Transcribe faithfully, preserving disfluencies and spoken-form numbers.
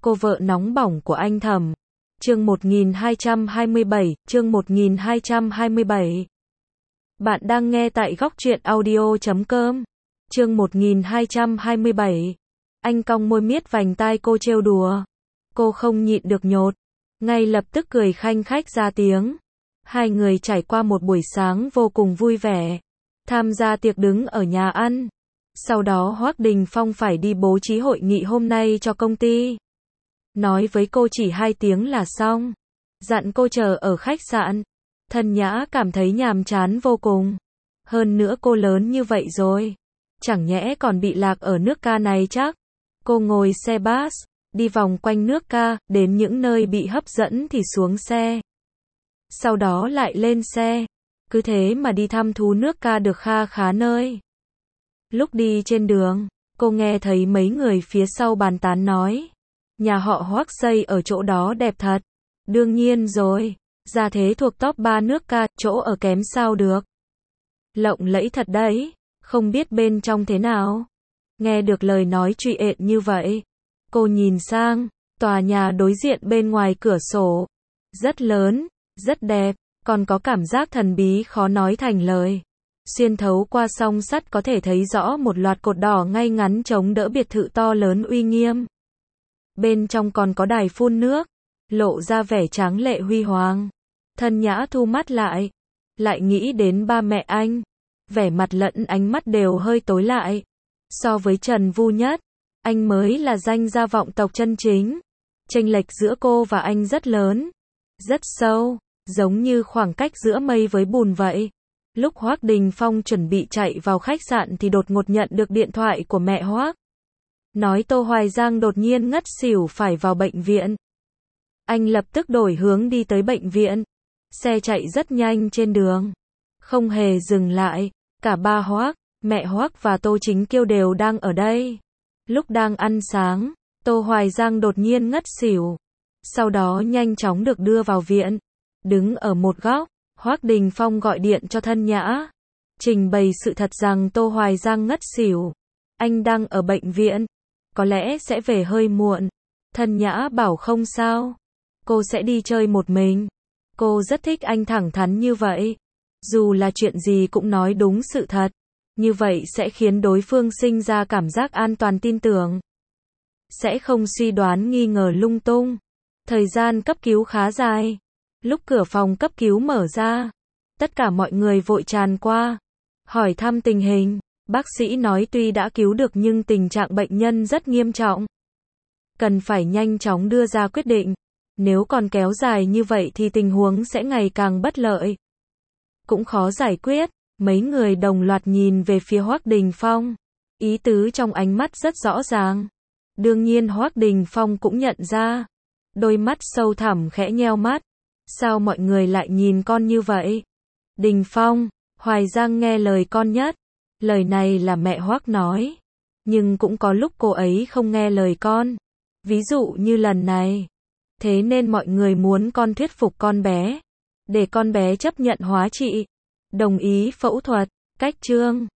cô vợ nóng bỏng của anh Thẩm. Chương một nghìn hai trăm hai mươi bảy, chương một nghìn hai trăm hai mươi bảy. Bạn đang nghe tại góc truyện audio chấm com. Chương một nghìn hai trăm hai mươi bảy. Anh cong môi miết vành tai cô trêu đùa. Cô không nhịn được nhột, ngay lập tức cười khanh khách ra tiếng. Hai người trải qua một buổi sáng vô cùng vui vẻ, tham gia tiệc đứng ở nhà ăn. Sau đó Hoắc Đình Phong phải đi bố trí hội nghị hôm nay cho công ty. Nói với cô chỉ hai tiếng là xong, dặn cô chờ ở khách sạn. Thân Nhã cảm thấy nhàm chán vô cùng. Hơn nữa cô lớn như vậy rồi, chẳng nhẽ còn bị lạc ở nước ca này chắc. Cô ngồi xe bus, đi vòng quanh nước ca, đến những nơi bị hấp dẫn thì xuống xe. Sau đó lại lên xe. Cứ thế mà đi thăm thú nước ca được kha khá nơi. Lúc đi trên đường, cô nghe thấy mấy người phía sau bàn tán nói. Nhà họ Hoắc xây ở chỗ đó đẹp thật. Đương nhiên rồi, gia thế thuộc top ba nước ca, chỗ ở kém sao được. Lộng lẫy thật đấy, không biết bên trong thế nào. Nghe được lời nói trụy ện như vậy, cô nhìn sang, tòa nhà đối diện bên ngoài cửa sổ. Rất lớn, rất đẹp, còn có cảm giác thần bí khó nói thành lời. Xuyên thấu qua song sắt có thể thấy rõ một loạt cột đỏ ngay ngắn chống đỡ biệt thự to lớn uy nghiêm. Bên trong còn có đài phun nước, lộ ra vẻ tráng lệ huy hoàng. Thân Nhã thu mắt lại, lại nghĩ đến ba mẹ anh. Vẻ mặt lẫn ánh mắt đều hơi tối lại. So với Trần Vu Nhất, anh mới là danh gia vọng tộc chân chính. Chênh lệch giữa cô và anh rất lớn, rất sâu, giống như khoảng cách giữa mây với bùn vậy. Lúc Hoắc Đình Phong chuẩn bị chạy vào khách sạn thì đột ngột nhận được điện thoại của mẹ Hoắc. Nói Tô Hoài Giang đột nhiên ngất xỉu phải vào bệnh viện. Anh lập tức đổi hướng đi tới bệnh viện. Xe chạy rất nhanh trên đường, không hề dừng lại. Cả ba Hoắc, mẹ Hoắc và Tô Chính Kiêu đều đang ở đây. Lúc đang ăn sáng, Tô Hoài Giang đột nhiên ngất xỉu. Sau đó nhanh chóng được đưa vào viện. Đứng ở một góc, Hoắc Đình Phong gọi điện cho Thân Nhã, trình bày sự thật rằng Tô Hoài Giang ngất xỉu. Anh đang ở bệnh viện, có lẽ sẽ về hơi muộn. Thân Nhã bảo không sao, cô sẽ đi chơi một mình. Cô rất thích anh thẳng thắn như vậy. Dù là chuyện gì cũng nói đúng sự thật. Như vậy sẽ khiến đối phương sinh ra cảm giác an toàn tin tưởng. Sẽ không suy đoán nghi ngờ lung tung. Thời gian cấp cứu khá dài. Lúc cửa phòng cấp cứu mở ra, tất cả mọi người vội tràn qua, hỏi thăm tình hình. Bác sĩ nói tuy đã cứu được nhưng tình trạng bệnh nhân rất nghiêm trọng. Cần phải nhanh chóng đưa ra quyết định. Nếu còn kéo dài như vậy thì tình huống sẽ ngày càng bất lợi. Cũng khó giải quyết. Mấy người đồng loạt nhìn về phía Hoắc Đình Phong. Ý tứ trong ánh mắt rất rõ ràng. Đương nhiên Hoắc Đình Phong cũng nhận ra. Đôi mắt sâu thẳm khẽ nheo mắt. Sao mọi người lại nhìn con như vậy? Đình Phong, Hoài Giang nghe lời con nhất. Lời này là mẹ Hoắc nói. Nhưng cũng có lúc cô ấy không nghe lời con. Ví dụ như lần này. Thế nên mọi người muốn con thuyết phục con bé. Để con bé chấp nhận hóa trị. Đồng ý phẫu thuật, cách trương.